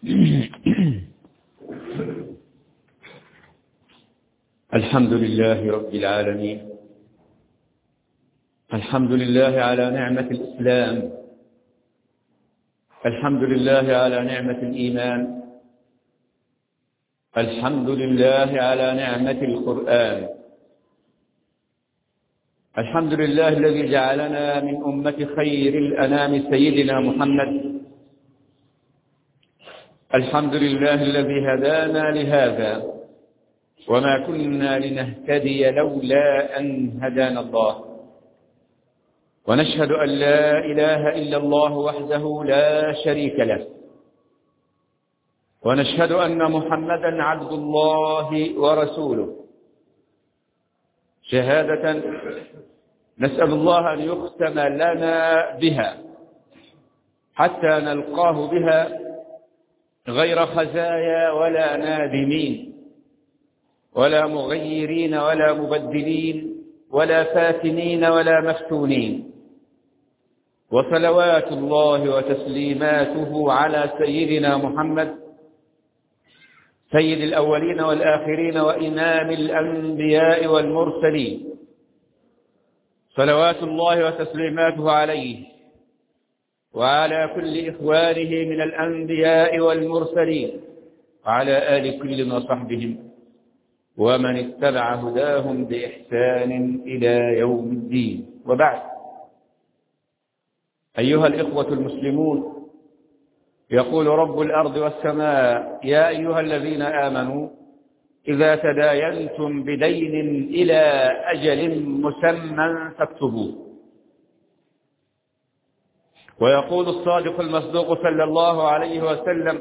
الحمد لله رب العالمين. الحمد لله على نعمة الإسلام. الحمد لله على نعمة الإيمان. الحمد لله على نعمة القرآن. الحمد لله الذي جعلنا من أمة خير الأنام سيدنا محمد. الحمد لله الذي هدانا لهذا وما كنا لنهتدي لولا أن هدانا الله. ونشهد أن لا إله إلا الله وحده لا شريك له، ونشهد أن محمدا عبد الله ورسوله شهادة نسأل الله أن يختم لنا بها حتى نلقاه بها غير خزايا ولا نادمين ولا مغيرين ولا مبدلين ولا فاتنين ولا مفتونين. وصلوات الله وتسليماته على سيدنا محمد سيد الأولين والآخرين وإمام الأنبياء والمرسلين. صلوات الله وتسليماته عليه وعلى كل إخوانه من الأنبياء والمرسلين وعلى آل كل وصحبهم ومن اتبع هداهم بإحسان إلى يوم الدين. وبعد، أيها الإخوة المسلمون، يقول رب الأرض والسماء: يا أيها الذين آمنوا إذا تداينتم بدين إلى أجل مسمى فاكتبوه. ويقول الصادق المصدوق صلى الله عليه وسلم: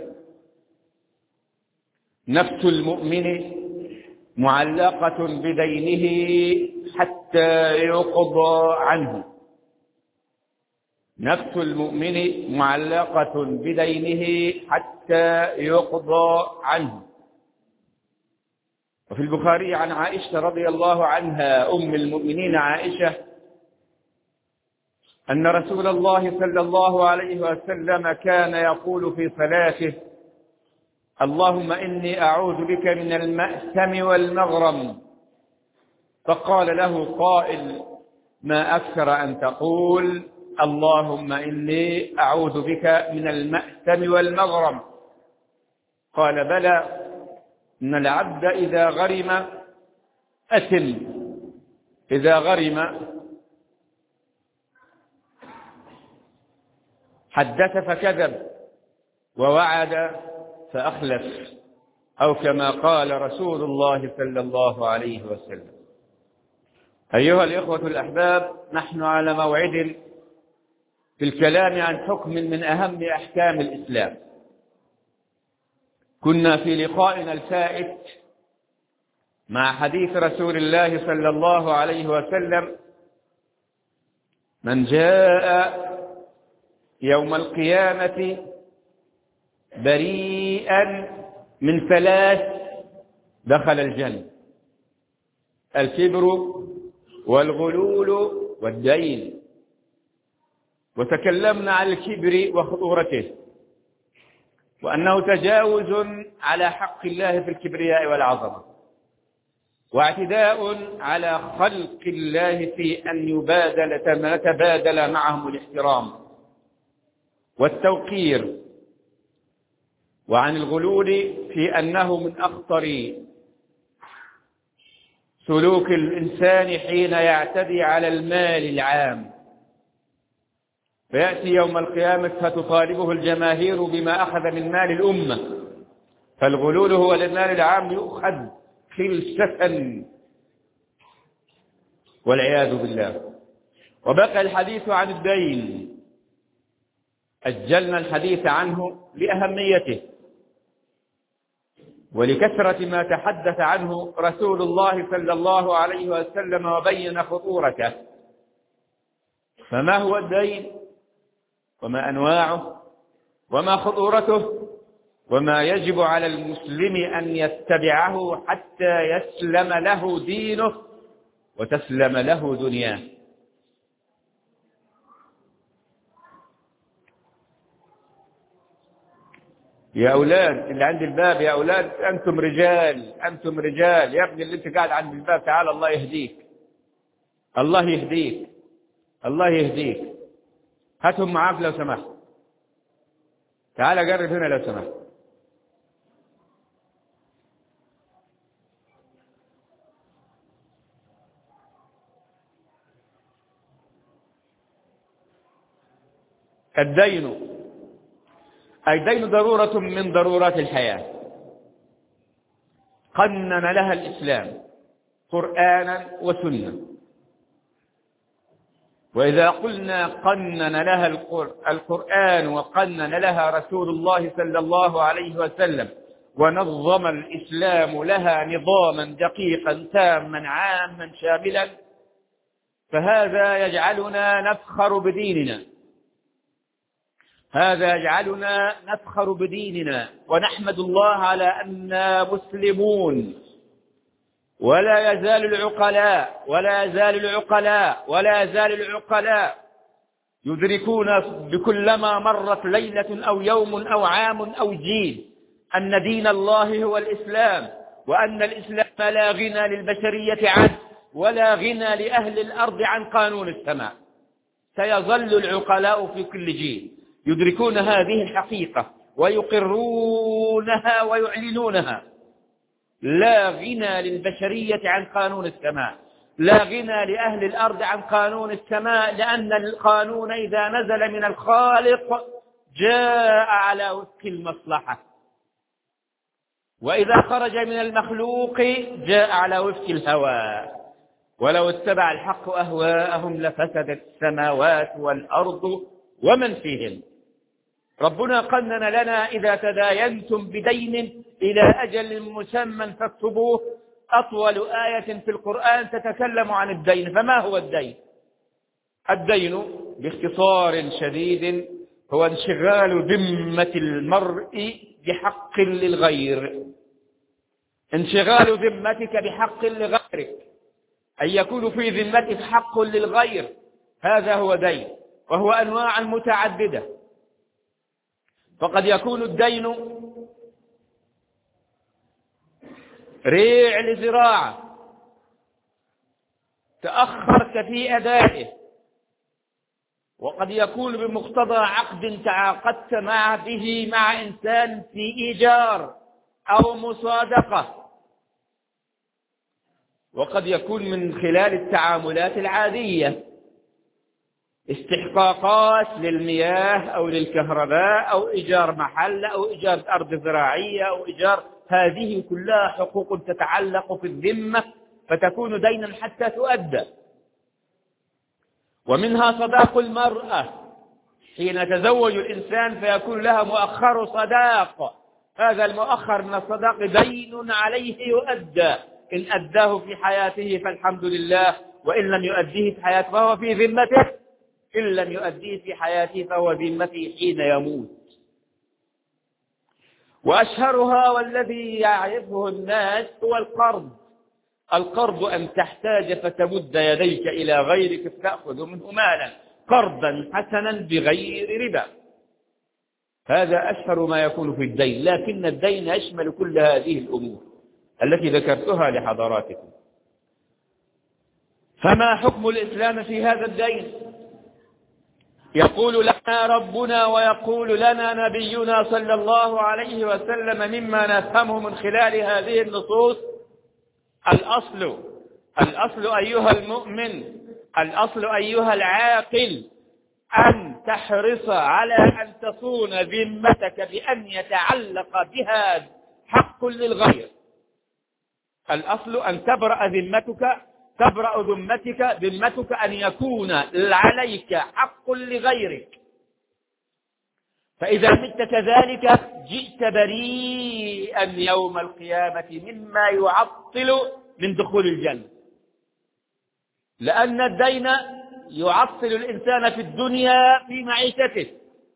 نفس المؤمن معلقة بدينه حتى يقضى عنه. نفس المؤمن معلقة بدينه حتى يقضى عنه. وفي البخاري عن عائشة رضي الله عنها أم المؤمنين عائشة أن رسول الله صلى الله عليه وسلم كان يقول في صلاته: اللهم إني أعوذ بك من المأثم والمغرم. فقال له قائل: ما أكثر أن تقول اللهم إني أعوذ بك من المأثم والمغرم؟ قال: بلى، إن العبد إذا غرم أثم. إذا غرم حدث فكذب، ووعد فأخلف، أو كما قال رسول الله صلى الله عليه وسلم. أيها الإخوة الأحباب، نحن على موعد في الكلام عن حكم من أهم أحكام الإسلام. كنا في لقائنا الفائت مع حديث رسول الله صلى الله عليه وسلم: من جاء يوم القيامة بريئا من ثلاث دخل الجنة: الكبر والغلول والدين. وتكلمنا عن الكبر وخطورته، وأنه تجاوز على حق الله في الكبرياء والعظمة، واعتداء على خلق الله في أن يتبادل معهم الاحترام والتوقير. وعن الغلول في أنه من أخطر سلوك الإنسان حين يعتدي على المال العام، فيأتي يوم القيامة فتطالبه الجماهير بما أخذ من مال الأمة. فالغلول هو المال العام يؤخذ خلسة والعياذ بالله. وبقى الحديث عن الدين، أجلنا الحديث عنه لأهميته ولكثرة ما تحدث عنه رسول الله صلى الله عليه وسلم وبين خطورته. فما هو الدين؟ وما أنواعه؟ وما خطورته؟ وما يجب على المسلم أن يتبعه حتى يسلم له دينه وتسلم له دنياه. يا أولاد اللي عند الباب، يا أولاد أنتم رجال، أنتم رجال. يا ابني اللي أنت قاعد عند الباب تعال، الله يهديك، الله يهديك، الله يهديك. هاتهم معاك لو سمحت، تعال قرب هنا لو سمحت. الدين ضرورة من ضرورات الحياة، قنن لها الإسلام قرآنا وسنة. وإذا قلنا قنن لها القرآن وقنن لها رسول الله صلى الله عليه وسلم، ونظم الإسلام لها نظاما دقيقا تاما عاما شاملا، فهذا يجعلنا نفخر بديننا، هذا يجعلنا نفخر بديننا ونحمد الله على أننا مسلمون. ولا يزال العقلاء يدركون بكلما مرت ليلة أو يوم أو عام أو جيل أن دين الله هو الإسلام، وأن الإسلام لا غنى للبشرية عنه ولا غنى لأهل الأرض عن قانون السماء. سيظل العقلاء في كل جيل يدركون هذه الحقيقة ويقرونها ويعلنونها. لا غنى للبشرية عن قانون السماء، لا غنى لأهل الأرض عن قانون السماء، لأن القانون إذا نزل من الخالق جاء على وفق المصلحة، وإذا خرج من المخلوق جاء على وفق الهوى. ولو اتبع الحق أهواءهم لفسدت السماوات والأرض ومن فيهن. ربنا قنن لنا إذا تداينتم بدين إلى أجل مسمى فاكتبوه. أطول آية في القرآن تتكلم عن الدين. فما هو الدين؟ الدين باختصار شديد هو انشغال ذمة المرء بحق للغير، انشغال ذمتك بحق لغيرك، أن يكون في ذمتك حق للغير، هذا هو دين، وهو أنواع متعددة. فقد يكون الدين ريع لزراعة تأخرت في أدائه، وقد يكون بمقتضى عقد تعاقدت به مع إنسان في إيجار أو مصادقة، وقد يكون من خلال التعاملات العادية، استحقاقات للمياه أو للكهرباء أو إيجار محل أو إيجار أرض زراعية أو إيجار، هذه كلها حقوق تتعلق في الذمة فتكون دينا حتى تؤدى. ومنها صداق المرأة، حين يتزوج الإنسان فيكون لها مؤخر صداق، هذا المؤخر من الصداق دين عليه يؤدى، إن أداه في حياته فالحمد لله، وإن لم يؤديه في حياته فهو في ذمته، إن لم يؤديه في حياته فهو ذمته حين يموت. وأشهرها والذي يعرفه الناس هو القرض. القرض أن تحتاج فتمد يديك إلى غيرك فتأخذ منه مالا قرضا حسنا بغير ربا، هذا أشهر ما يكون في الدين. لكن الدين يشمل كل هذه الأمور التي ذكرتها لحضراتكم. فما حكم الإسلام في هذا الدين؟ يقول لنا ربنا ويقول لنا نبينا صلى الله عليه وسلم مما نفهمه من خلال هذه النصوص: الأصل أيها المؤمن، الأصل أيها العاقل، أن تحرص على أن تصون ذمتك بأن يتعلق بها حق للغير. الأصل أن تبرأ ذمتك أن يكون عليك حق لغيرك، فإذا مت كذلك جئت بريئا يوم القيامة مما يعطل من دخول الجنة، لأن الدين يعطل الإنسان في الدنيا في معيشته،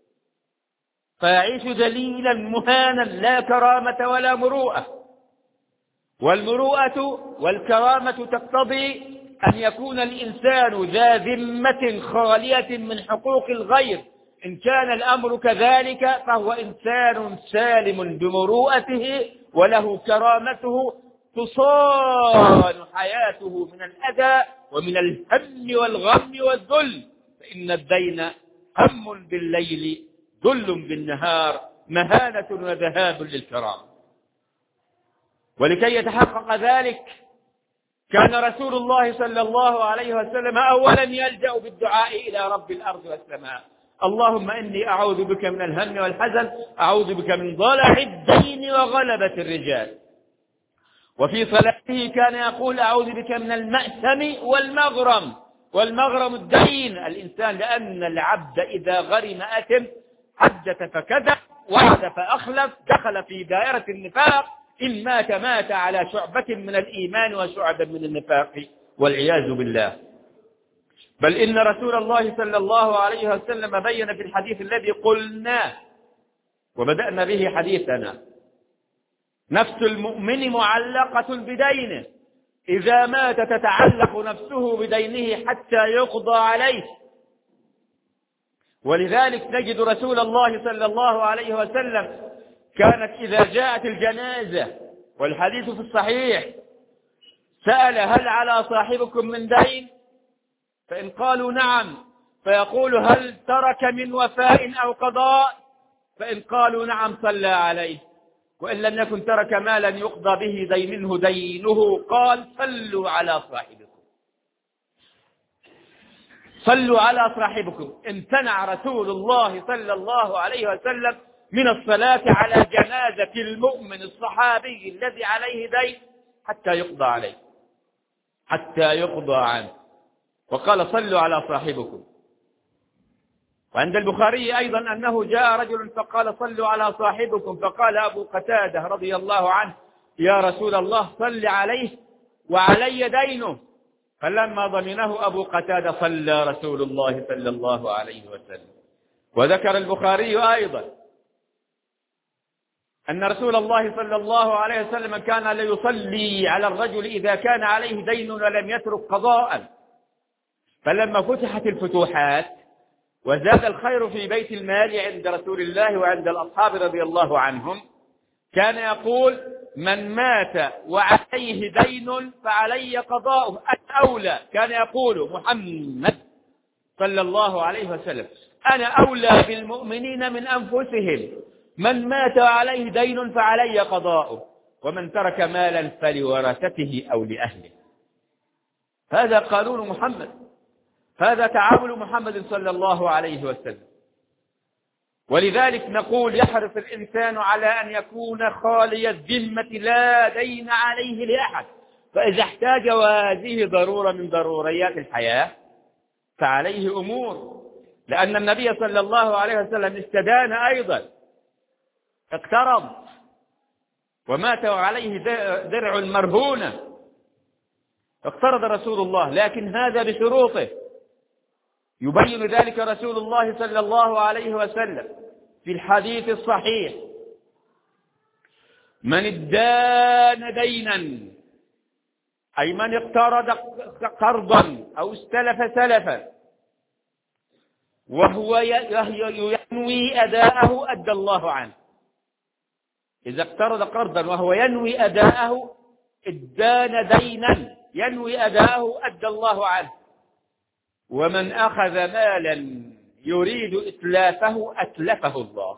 فيعيش ذليلا مهانا لا كرامة ولا مروءة. والمروءة والكرامة تقتضي أن يكون الإنسان ذا ذمة خالية من حقوق الغير، إن كان الأمر كذلك فهو إنسان سالم بمروءته وله كرامته، تصان حياته من الأذى ومن الهم والغم والذل، فإن الدين هم بالليل ذل بالنهار، مهانة وذهاب للكرامة. ولكي يتحقق ذلك كان رسول الله صلى الله عليه وسلم أولا يلجأ بالدعاء إلى رب الأرض والسماء: اللهم إني أعوذ بك من الهم والحزن، أعوذ بك من ضلع الدين وغلبة الرجال. وفي صلاته كان يقول: أعوذ بك من المأثم والمغرم. والمغرم الدين، الإنسان لأن العبد إذا غرم أثم، حدث فكذب، وعد فأخلف، دخل في دائرة النفاق، إن مات مات على شعبة من الإيمان وشعبة من النفاق والعياذ بالله. بل إن رسول الله صلى الله عليه وسلم بين في الحديث الذي قلناه وبدأنا به حديثنا: نفس المؤمن معلقة بدينه، إذا مات تتعلق نفسه بدينه حتى يقضى عليه. ولذلك نجد رسول الله صلى الله عليه وسلم كانت إذا جاءت الجنازة، والحديث في الصحيح، سأل: هل على صاحبكم من دين؟ فإن قالوا نعم فيقول: هل ترك من وفاء أو قضاء؟ فإن قالوا نعم صلى عليه، وإن لم يكن ترك مالا يقضى به منه دينه قال: صلوا على صاحبكم، صلوا على صاحبكم. امتنع رسول الله صلى الله عليه وسلم من الصلاة على جنازة المؤمن الصحابي الذي عليه دين حتى يقضى عليه، حتى يقضى عنه، وقال: صلوا على صاحبكم. وعند البخاري أيضا أنه جاء رجل فقال: صلوا على صاحبكم، فقال أبو قتادة رضي الله عنه: يا رسول الله صل عليه وعلي دينه. فلما ضمنه أبو قتادة صلى رسول الله صلى الله عليه وسلم. وذكر البخاري أيضا أن رسول الله صلى الله عليه وسلم كان ليصلي على الرجل إذا كان عليه دين ولم يترك قضاء. فلما فتحت الفتوحات وزاد الخير في بيت المال عند رسول الله وعند الأصحاب رضي الله عنهم، كان يقول: من مات وعليه دين فعلي قضاؤه، الأولى. كان يقول محمد صلى الله عليه وسلم: أنا أولى بالمؤمنين من أنفسهم، من مات وعليه دين فعلي قضاؤه، ومن ترك مالا فلورثته أو لأهله. هذا قانون محمد، هذا تعامل محمد صلى الله عليه وسلم. ولذلك نقول: يحرص الإنسان على أن يكون خالي الذمة، لا دين عليه لأحد، فإذا احتاج وهذه ضرورة من ضروريات الحياة فعليه أمور. لأن النبي صلى الله عليه وسلم استدان أيضا، اقترض ومات وعليه درع مرهونة، اقترض رسول الله، لكن هذا بشروطه. يبين ذلك رسول الله صلى الله عليه وسلم في الحديث الصحيح: من ادان دينا، أي من اقترض قرضا أو استلف سلفا وهو ينوي أداءه أدى الله عنه. إذا اقترض قرضا وهو ينوي أداءه، ادان دينا ينوي أداءه أدى الله عنه. ومن أخذ مالا يريد إتلافه أتلفه الله.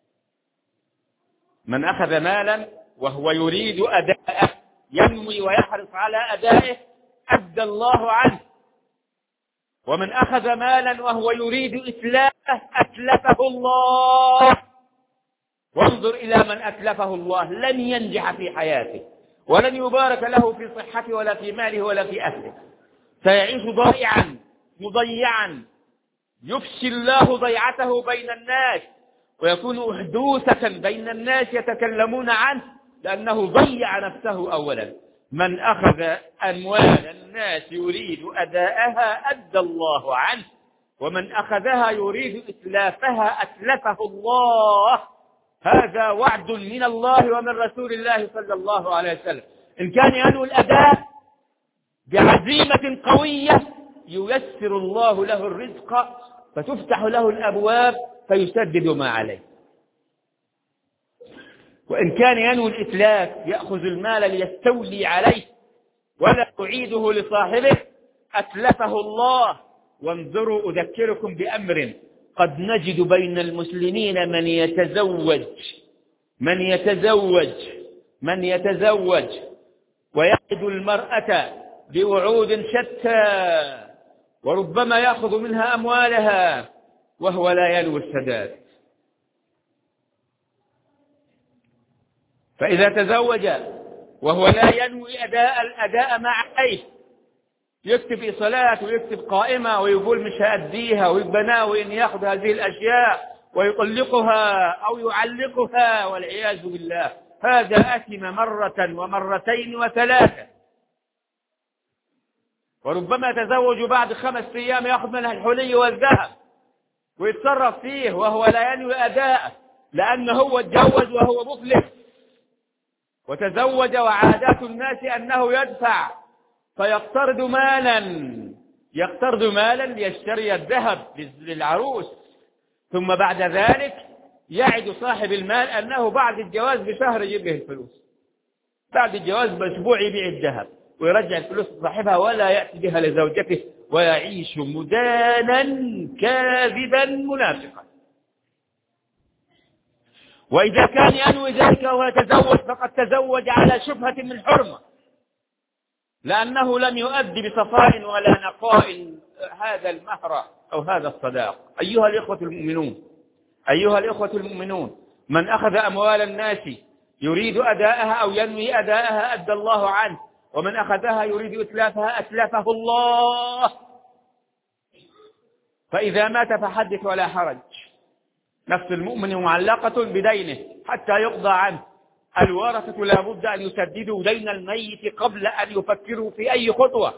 من أخذ مالا وهو يريد أداءه، ينوي ويحرص على أدائه، أدى الله عنه. ومن أخذ مالا وهو يريد إتلافه أتلفه الله. وانظر إلى من أتلفه الله، لن ينجح في حياته، ولن يبارك له في صحته ولا في ماله ولا في أهله، سيعيش ضائعا مضيعا، يفشي الله ضيعته بين الناس، ويكون أحدوثة بين الناس يتكلمون عنه، لأنه ضيع نفسه أولا. من أخذ أموال الناس يريد أداءها أدى الله عنه، ومن أخذها يريد إتلافها أتلفه الله. هذا وعد من الله ومن رسول الله صلى الله عليه وسلم. إن كان ينوي الأداء بعزيمة قوية ييسر الله له الرزق فتفتح له الأبواب فيسدد ما عليه. وإن كان ينوي الإتلاف يأخذ المال ليستولي عليه ولا يعيده لصاحبه أتلفه الله. وانظروا أذكركم بأمر قد نجد بين المسلمين من يتزوج ويعد المرأة بوعود شتى وربما يأخذ منها أموالها وهو لا ينوي السداد. فإذا تزوج وهو لا ينوي الأداء ما عليه، يكتب إيصالات ويكتب قائمة ويقول مش هأديها، ويبقى ناوي أن يأخذ هذه الأشياء ويطلقها أو يعلقها والعياذ بالله، هذا أثم مرة ومرتين وثلاثة. وربما تزوج بعد 5 أيام يأخذ منها الحلي والذهب ويتصرف فيه وهو لا ينوي أداءه، لأنه هو اتجوز وهو مفلس وتزوج وعادات الناس أنه يدفع فيقترض مالا ليشتري الذهب للعروس، ثم بعد ذلك يعد صاحب المال أنه بعد الجواز بشهر يجيب له الفلوس، بعد الجواز بأسبوع يبيع الذهب ويرجع الفلوس لصاحبها ولا يأتي بها لزوجته، ويعيش مدانا كاذبا منافقا. وإذا كان ينوي ذلك وهو يتزوج فقد تزوج على شبهة من حرمة، لأنه لم يؤدي بصفاء ولا نقاء هذا المهر أو هذا الصداق. أيها الإخوة المؤمنون، من أخذ أموال الناس يريد أداءها أو ينوي أداءها أدى الله عنه، ومن أخذها يريد إتلافها أتلفه الله. فإذا مات فحدث ولا حرج، نفس المؤمن معلقة بدينه حتى يقضى عنه. الورثة لا بد أن يسددوا دين الميت قبل أن يفكروا في أي خطوة.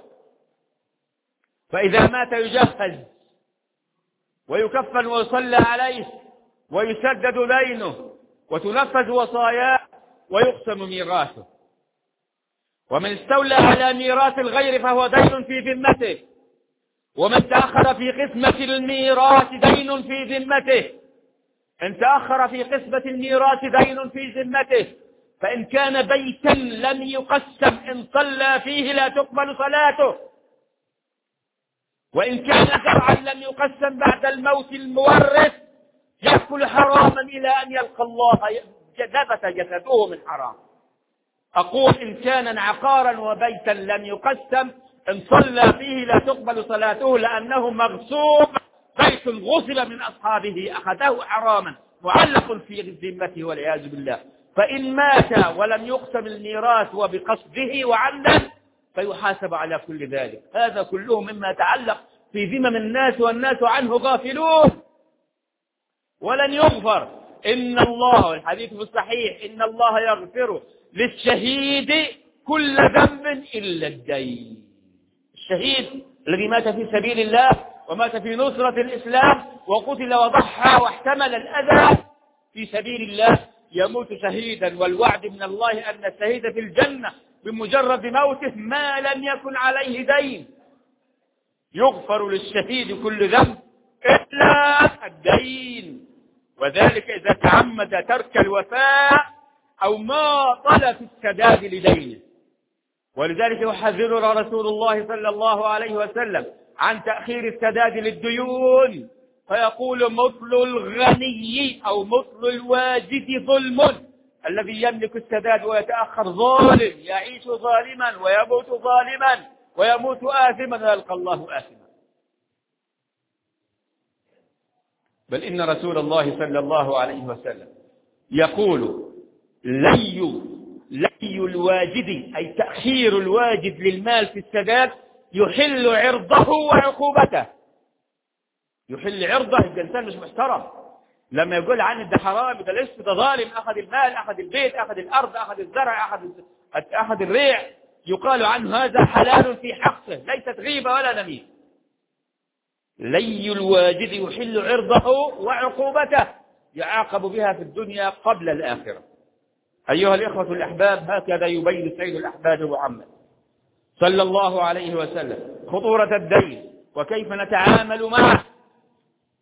فإذا مات يجهز ويكفن ويصلى عليه ويسدد دينه وتنفذ وصاياه ويقسم ميراثه. ومن استولى على ميراث الغير فهو دين في ذمته، ومن تأخر في قسمة الميراث دين في ذمته. إن تأخر في قسمة الميراث دين في ذمته، فإن كان بيتا لم يقسم إن صلى فيه لا تقبل صلاته، وإن كان زرعا لم يقسم بعد الموت المورث يأكل حراما إلى أن يلقى الله نبت جسده من حرام. أقول إن كان عقارا وبيتا لم يقسم إن صلى فيه لا تقبل صلاته لأنه مغصوب، بيت غصب من أصحابه أخذه حراما معلق في ذمته والعياذ بالله. فإن مات ولم يقسم الميراث وبقصده وعمدا فيحاسب على كل ذلك. هذا كله مما يتعلق في ذمم الناس والناس عنه غافلون، ولن يغفر. إن الله، الحديث في الصحيح، إن الله يغفر للشهيد كل ذنب إلا الدين. الشهيد الذي مات في سبيل الله ومات في نصرة الإسلام وقتل وضحى واحتمل الأذى في سبيل الله يموت شهيدا، والوعد من الله أن الشهيد في الجنة بمجرد موته ما لم يكن عليه دين. يغفر للشهيد كل ذنب إلا الدين، وذلك إذا تعمد ترك الوفاء أو ما طلب السداد لدينه. ولذلك يحذرنا رسول الله صلى الله عليه وسلم عن تأخير السداد للديون، فيقول مثل الغني أو مثل الواجد ظلم. الذي يملك السداد ويتأخر ظالم، يعيش ظالما ويموت ظالما ويموت آثما ويلقى الله آثما. بل إن رسول الله صلى الله عليه وسلم يقول لي الواجد، أي تأخير الواجد للمال في السداد، يحل عرضه وعقوبته. يحل عرضه، الإنسان مش محترم لما يقول عنه ده حرام، ده ليش، ده ظالم، أخذ المال، أخذ البيت، أخذ الأرض، أخذ الزرع، أخذ الريع، يقال عنه هذا حلال في حقه، ليست غيبة ولا نميمة. لي الواجد يحل عرضه وعقوبته، يعاقب بها في الدنيا قبل الآخرة. أيها الإخوة الأحباب، هكذا يبين سيد الأحباب محمد صلى الله عليه وسلم خطورة الدين وكيف نتعامل معه.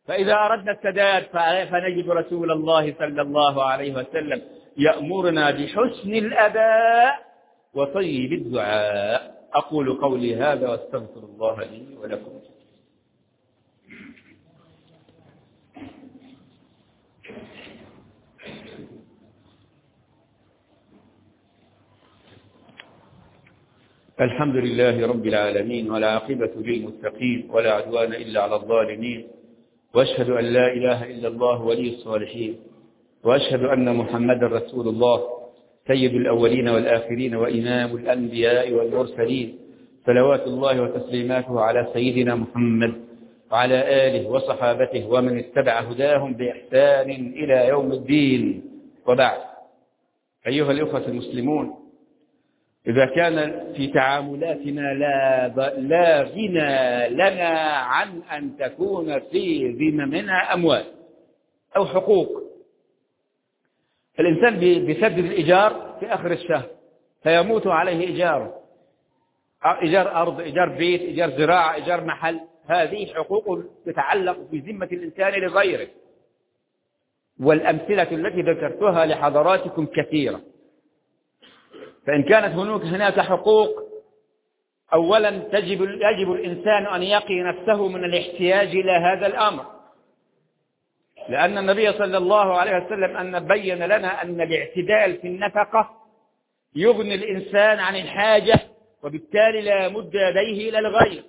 فإذا أردنا السداد فنجد رسول الله صلى الله عليه وسلم يأمرنا بحسن الأداء وطيب الدعاء. أقول قولي هذا واستغفر الله لي ولكم. الحمد لله رب العالمين، والعاقبة للمتقين، ولا عدوان إلا على الظالمين، وأشهد أن لا إله إلا الله ولي الصالحين، وأشهد أن محمدا رسول الله سيد الأولين والآخرين وإمام الأنبياء والمرسلين، صلوات الله وتسليماته على سيدنا محمد وعلى آله وصحابته ومن اتبع هداهم بإحسان إلى يوم الدين. وبعد، أيها الأخوة المسلمون، إذا كان في تعاملاتنا لا غنى لنا عن أن تكون في ذممنا أموال أو حقوق. الإنسان بيسدد الإيجار في آخر الشهر فيموت عليه إيجاره، إيجار أرض، إيجار بيت، إيجار زراعة، إيجار محل. هذه حقوق تتعلق في ذمة الإنسان لغيره، والأمثلة التي ذكرتها لحضراتكم كثيرة. فإن كانت هناك حقوق، أولا يجب الإنسان أن يقي نفسه من الاحتياج إلى هذا الأمر، لأن النبي صلى الله عليه وسلم أن بين لنا أن الاعتدال في النفقة يغني الإنسان عن الحاجة، وبالتالي لا يمد يديه إلى الغير.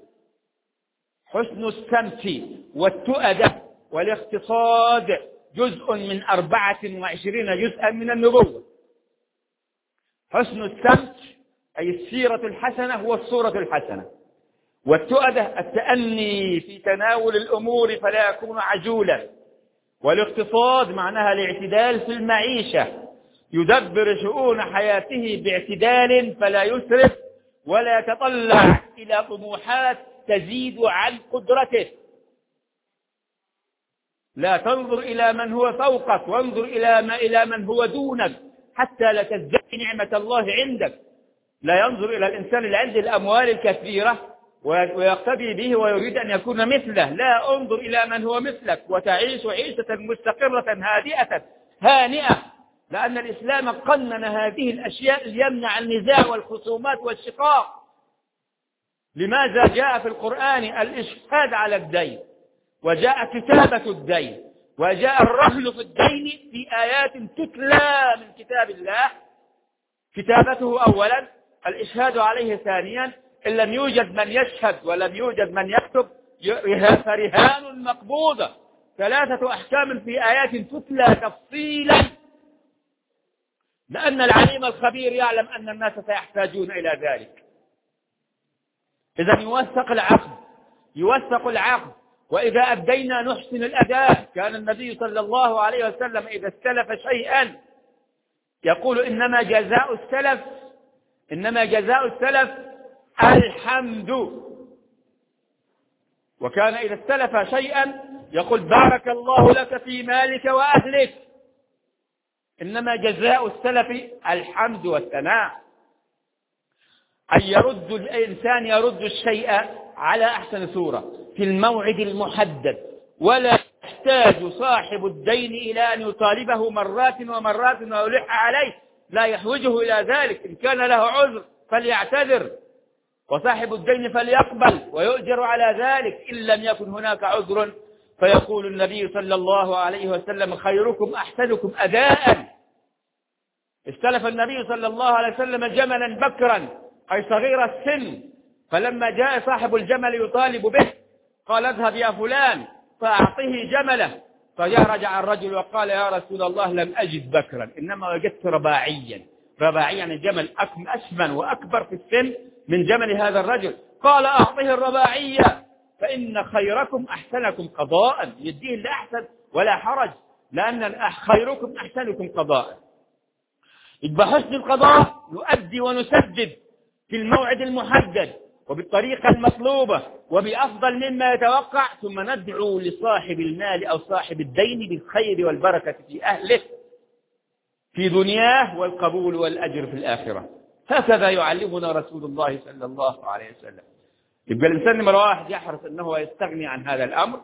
حسن السمت والتؤدة والاقتصاد جزء من 24 جزءا من النبوة. حسن السمت أي السيرة الحسنة هو الصورة الحسنة، والتؤدة التأني في تناول الأمور فلا يكون عجولا، والاقتصاد معناها الاعتدال في المعيشة، يدبر شؤون حياته باعتدال فلا يسرف ولا يتطلع إلى طموحات تزيد عن قدرته. لا تنظر إلى من هو فوقك، وانظر إلى من هو دونك حتى لا تزداد نعمة الله عندك. لا ينظر إلى الإنسان اللي عنده الأموال الكثيرة ويقتدي به ويريد أن يكون مثله. لا، انظر إلى من هو مثلك وتعيش عيشة مستقرة هادئة هانئة، لأن الإسلام قنن هذه الأشياء ليمنع النزاع والخصومات والشقاق. لماذا جاء في القرآن الإشهاد على الدين، وجاء كتابة الدين، وجاء الرهن في الدين في آيات تتلى من كتاب الله؟ كتابته أولا، الإشهاد عليه ثانيا، إن لم يوجد من يشهد ولم يوجد من يكتب فرهان مقبوضة. 3 أحكام في آيات تتلى تفصيلا، لأن العليم الخبير يعلم أن الناس سيحتاجون إلى ذلك. إذا يوثق العقد، وإذا أدينا نحسن الأداء. كان النبي صلى الله عليه وسلم إذا استلف شيئا يقول إنما جزاء السلف الحمد. وكان إذا استلف شيئا يقول بارك الله لك في مالك وأهلك. إنما جزاء السلف الحمد والثناء، أن الإنسان يرد الشيء على أحسن صورة في الموعد المحدد، ولا يحتاج صاحب الدين إلى أن يطالبه مرات ومرات ويلح عليه. لا يحوجه إلى ذلك. إن كان له عذر فليعتذر، وصاحب الدين فليقبل ويؤجر على ذلك. إن لم يكن هناك عذر فيقول النبي صلى الله عليه وسلم خيركم أحسنكم أداء. استلف النبي صلى الله عليه وسلم جملا بكرا أي صغير السن، فلما جاء صاحب الجمل يطالب به قال اذهب يا فلان فأعطيه جمله. فرجع الرجل وقال يا رسول الله لم أجد بكرا، إنما وجدت رباعيا. رباعيا الجمل أسمن وأكبر في السن من جمل هذا الرجل. قال أعطيه الرباعية فإن خيركم أحسنكم قضاء. يديه اللي أحسن ولا حرج، لأن خيركم أحسنكم قضاء. يبقى حسن القضاء نؤدي ونسدد في الموعد المحدد وبالطريقة المطلوبة وبأفضل مما يتوقع، ثم ندعو لصاحب المال أو صاحب الدين بالخير والبركة في أهله في دنياه والقبول والأجر في الآخرة. هكذا يعلمنا رسول الله صلى الله عليه وسلم. يبقى الإنسان نمرة 1 يحرص أنه يستغني عن هذا الأمر،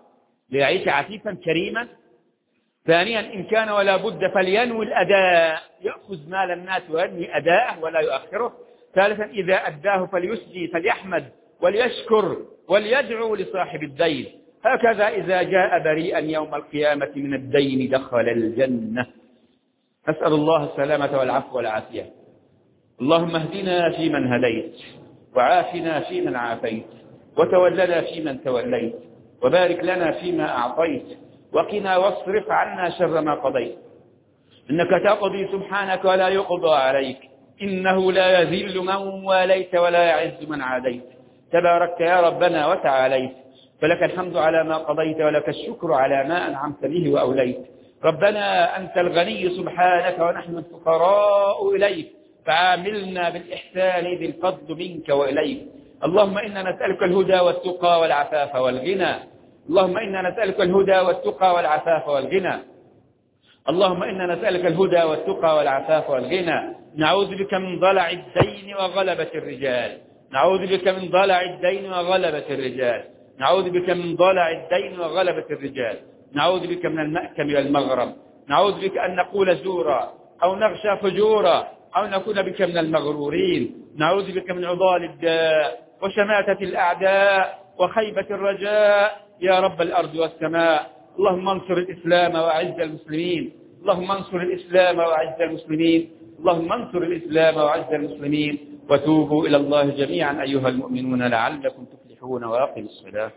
ليعيش عفيفا كريما. ثانيا إن كان ولا بد فلينوي الأداء، يأخذ مال الناس وينوي أداءه ولا يؤخره. ثالثا إذا أداه فليسجي فليحمد وليشكر وليدعو لصاحب الدين. هكذا إذا جاء بريئا يوم القيامة من الدين دخل الجنة. أسأل الله السلامة والعفو والعافية. اللهم اهدنا فيمن هديت، وعافنا فيمن عافيت، وتولنا فيمن توليت، وبارك لنا فيما أعطيت، وقنا واصرف عنا شر ما قضيت. إنك تقضي سبحانك ولا يقضى عليك، إنه لا يذل من واليت ولا يعز من عاديت. تباركت يا ربنا وتعاليت، فلك الحمد على ما قضيت ولك الشكر على ما أنعمت به وأوليت. ربنا أنت الغني سبحانك ونحن الفقراء إليك، فعاملنا بالإحسان ذي الفضل منك وإليك. اللهم إنا نسألك الهدى والتقى والعفاف والغنى. اللهم إنا نسألك الهدى والتقى والعفاف والغنى. اللهم إنا نسألك الهدى والتقى والعفاف والغنى. نعوذ بك من ضلع الدين وغلبة الرجال. نعوذ بك من ضلع الدين وغلبة الرجال. نعوذ بك من ضلع الدين وغلبة الرجال. نعوذ بك من المأكم والمغرم. نعوذ بك أن نقول زورا أو نغشى فجورا أو نكون بك من المغرورين. نعوذ بك من عضال الداء وشماتة الأعداء وخيبة الرجاء يا رب الأرض والسماء. اللهم انصر الإسلام وأعز المسلمين. اللهم انصر الإسلام وأعز المسلمين. اللهم انصر الإسلام وأعز المسلمين. وتوبوا إلى الله جميعا أيها المؤمنون لعلكم تفلحون. وأقم الصلاة.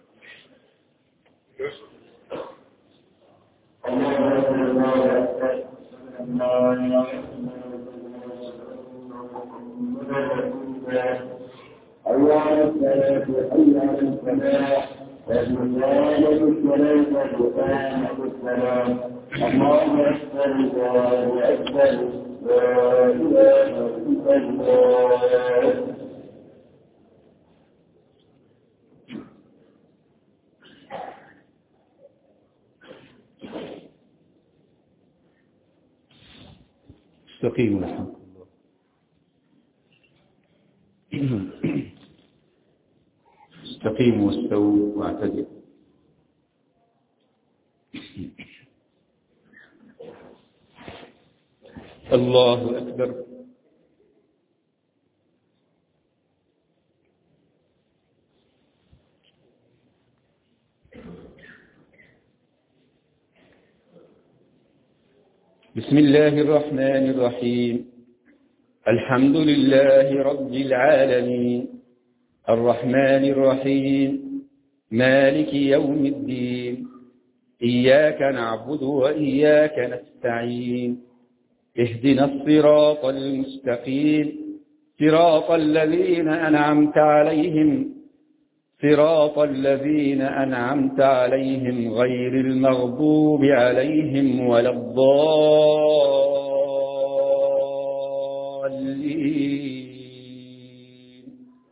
استقيموا رحمكم الله. استقيموا واستووا واعتدلوا. الله أكبر. بسم الله الرحمن الرحيم. الحمد لله رب العالمين، الرحمن الرحيم، مالك يوم الدين. إياك نعبد وإياك نستعين. اهدنا الصراط المستقيم، صراط الذين أنعمت عليهم غير المغضوب عليهم ولا الضالين.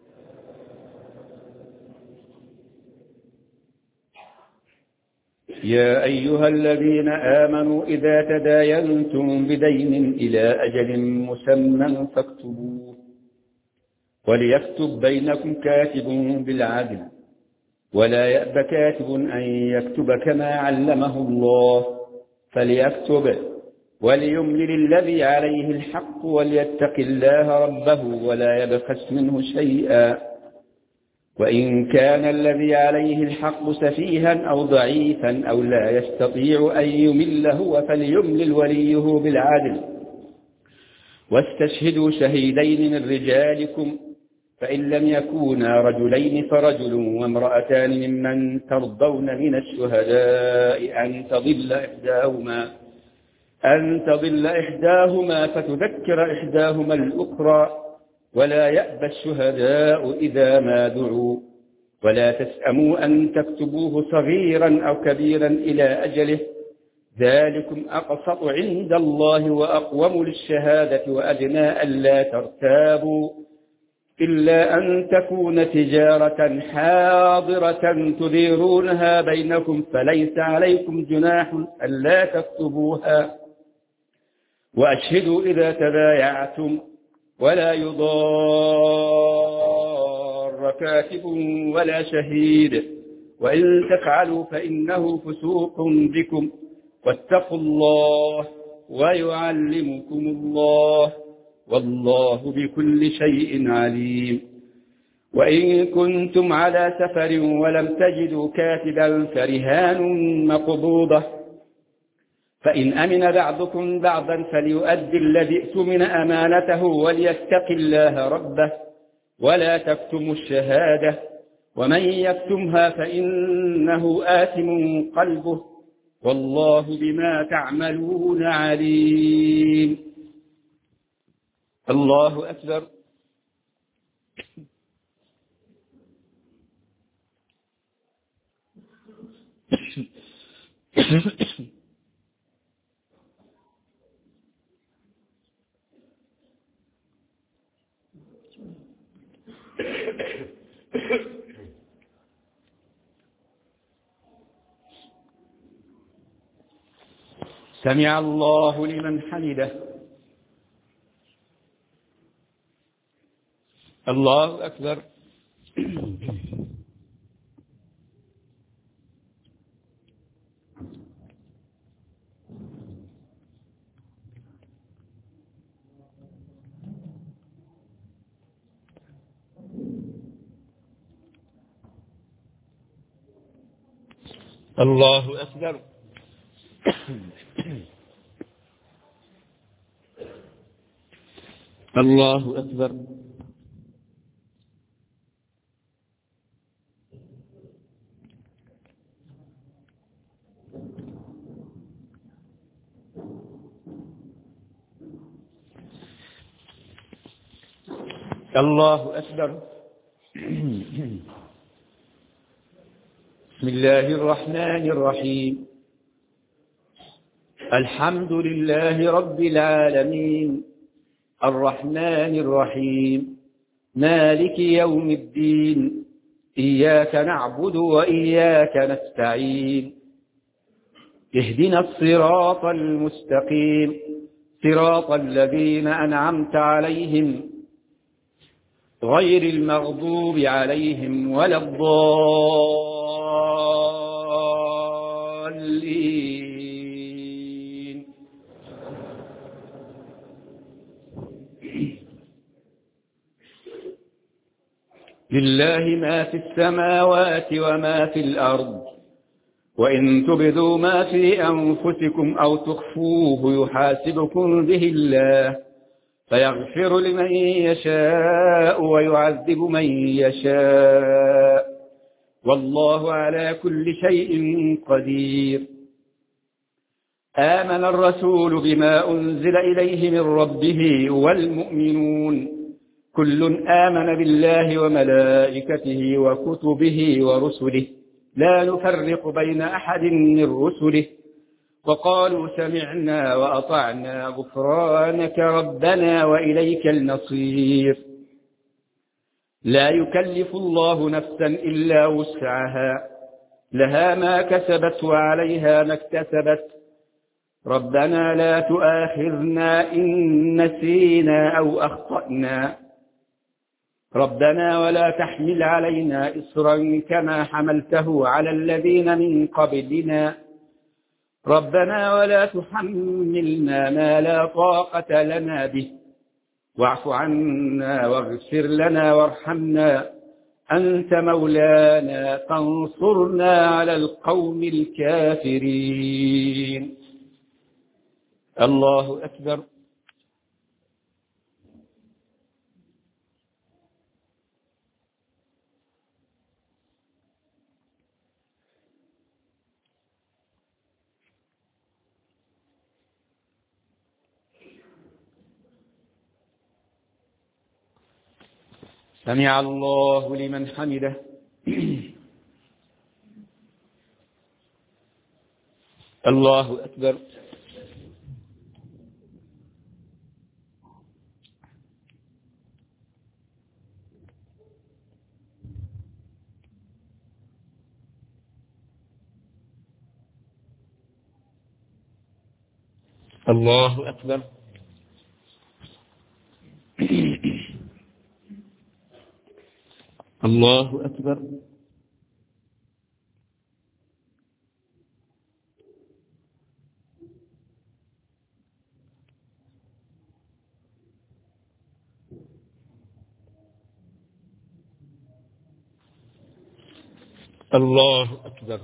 يا أيها الذين آمنوا إذا تداينتم بدين إلى أجل مسمى فاكتبوه، وليكتب بينكم كاتب بالعدل، ولا يأب كاتب أن يكتب كما علمه الله، فليكتب وليملل الذي عليه الحق وليتق الله ربه ولا يبخس منه شيئا. وإن كان الذي عليه الحق سفيها أو ضعيفا أو لا يستطيع أن يمل هو فليملل وليه بالعدل. واستشهدوا شهيدين من رجالكم، فإن لم يكونا رجلين فرجل وامرأتان ممن ترضون من الشهداء أن تضل إحداهما فتذكر إحداهما الأخرى، ولا يأبى الشهداء إذا ما دعوا. ولا تسأموا أن تكتبوه صغيرا أو كبيرا إلى أجله، ذلكم أقسط عند الله وأقوم للشهادة وأدنى ألا ترتابوا، إلا أن تكون تجارة حاضرة تديرونها بينكم فليس عليكم جناح ألا تكتبوها. وأشهدوا إذا تبايعتم، ولا يضار كاتب ولا شهيد، وإن تفعلوا فإنه فسوق بكم، واتقوا الله ويعلمكم الله، والله بكل شيء عليم. وإن كنتم على سفر ولم تجدوا كاتبا فرهان مقبوضة، فإن أمن بعضكم بعضا فليؤدي الذي اؤتمن أمانته وليتق الله ربه ولا تكتموا الشهادة، ومن يكتمها فإنه آثم قلبه، والله بما تعملون عليم. الله أكبر. سمع الله لمن حمده. الله أكبر. الله أكبر. الله أكبر. الله أكبر. بسم الله الرحمن الرحيم. الحمد لله رب العالمين، الرحمن الرحيم، مالك يوم الدين، إياك نعبد وإياك نستعين، اهدنا الصراط المستقيم، صراط الذين أنعمت عليهم غير المغضوب عليهم ولا الضالين. لله ما في السماوات وما في الأرض، وإن تبدوا ما في أنفسكم أو تخفوه يحاسبكم به الله، فيغفر لمن يشاء ويعذب من يشاء، والله على كل شيء قدير. آمن الرسول بما أنزل إليه من ربه والمؤمنون كل آمن بالله وملائكته وكتبه ورسله لا نفرق بين أحد من رسله، وقالوا سمعنا وأطعنا غفرانك ربنا وإليك المصير. لا يكلف الله نفسا إلا وسعها، لها ما كسبت وعليها ما اكتسبت، ربنا لا تؤاخذنا إن نسينا أو أخطأنا، ربنا ولا تحمل علينا إصرا كما حملته على الذين من قبلنا، ربنا ولا تحملنا ما لا طاقة لنا به، واعف عنا واغفر لنا وارحمنا، أنت مولانا فانصرنا على القوم الكافرين. الله أكبر. سمع الله لمن حمده. الله أكبر. الله أكبر. الله أكبر. الله أكبر.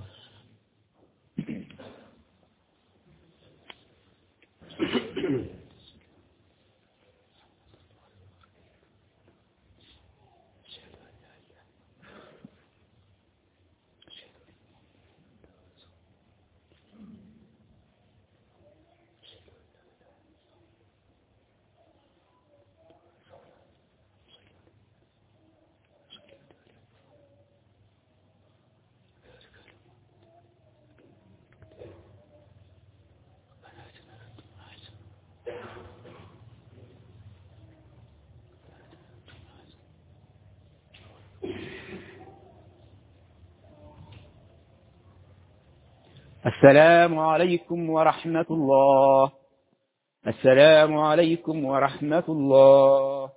السلام عليكم ورحمة الله. السلام عليكم ورحمة الله.